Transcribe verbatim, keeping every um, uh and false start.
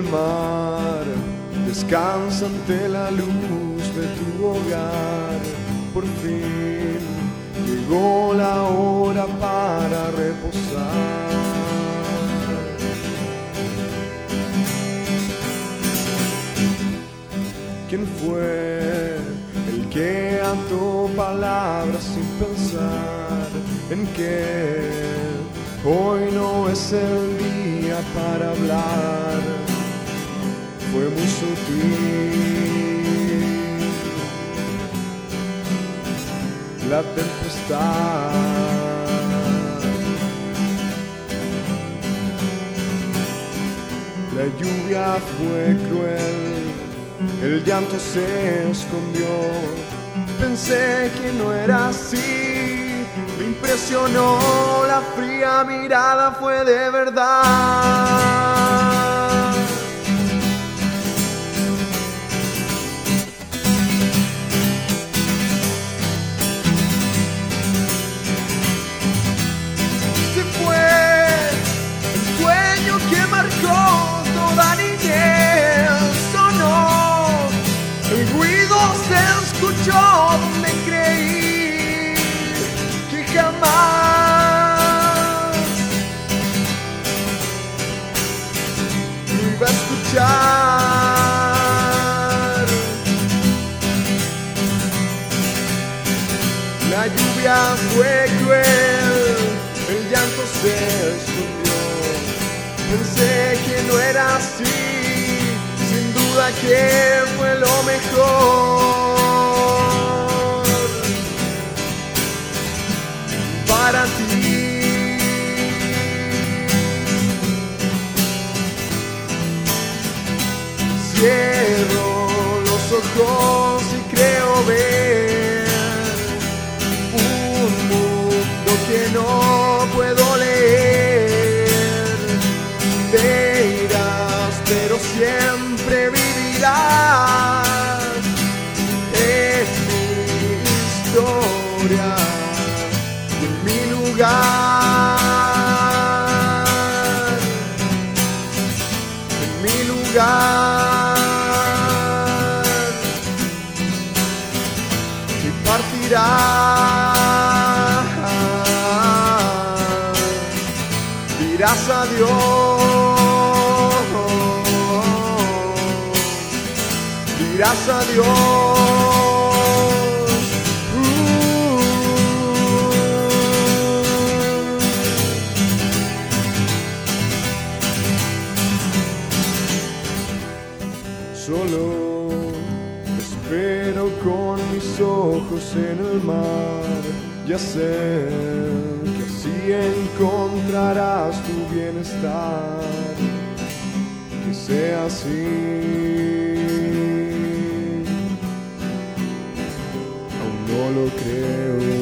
mar, descansa ante la luz de tu hogar. Por fin llegó la hora para reposar. ¿Quién fue el que ató palabras sin pensar en que hoy no es el día para hablar? Fue muy sutil la tempestad. La lluvia fue cruel, el llanto se escondió. Pensé que no era así, me impresionó la fría mirada, fue de verdad. Se fue el sueño que marcó toda niñez, sonó, el ruido se escuchó donde creí que jamás lo iba a escuchar. La lluvia fue cruel, el llanto se escondió. Pensé que no era así, sin duda que fue lo mejor para ti. Cierro los ojos y creo ver un mundo que no puedo leer. Te irás, pero siempre vivirás en mi historia y en mi lugar, en mi lugar. Y partirás, dirás adiós, dirás adiós. Uh. Solo espero con mis ojos en el mar. Ya sé que así encontrarás tu bienestar. Que sea así, aún no lo creo.